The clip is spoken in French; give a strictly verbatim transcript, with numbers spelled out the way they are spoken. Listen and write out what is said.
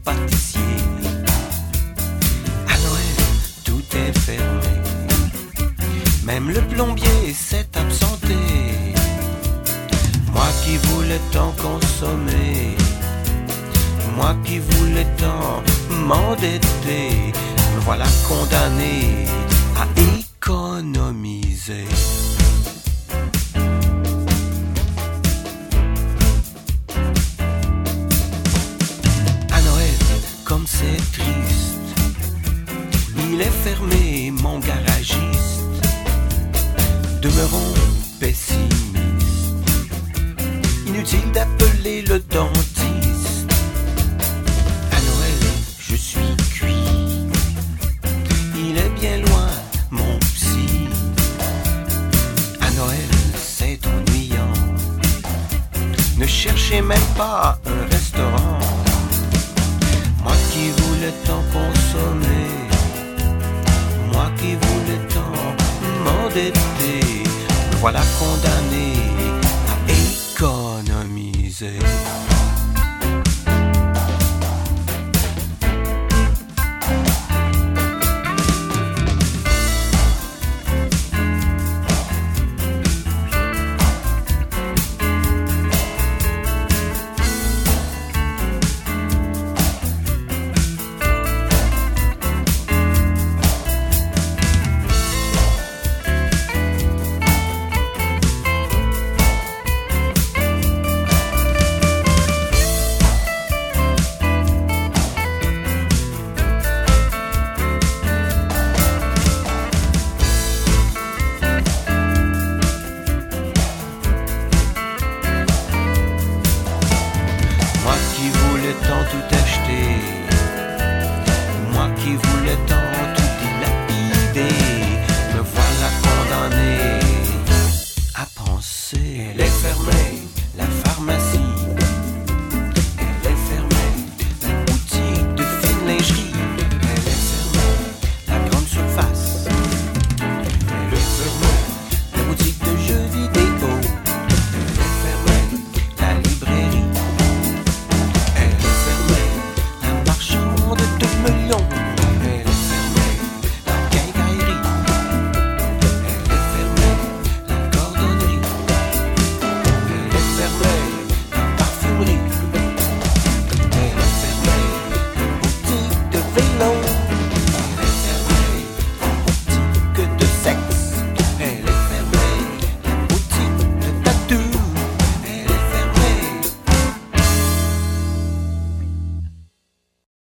pâtissier. À Noël, tout est fermé. Même le plombier s'est absenté. Moi qui voulais tant consommer, moi qui voulais tant m'endetter, me voilà condamné à économiser. À Noël, comme c'est triste, il est fermé mon garagiste. Demeurons pessimistes, inutile d'appeler le dentiste. À Noël, je suis cuit, il est bien loin mon psy. À Noël, c'est ennuyant, ne cherchez même pas un restaurant. Moi qui voulais tant consommer, moi qui voulais tant m'endetter, me voilà condamné à économiser. Moi qui voulais tant tout acheter, moi qui voulais tant tout dilapider, me voilà condamné à penser. Elle est fermée, la pharmacie. Elle est fermée, la boutique de fine lingerie. Elle est fermée, la grande surface. Elle est fermée, la boutique de jeux vidéo. Elle est fermée, la librairie. La marchande de melons.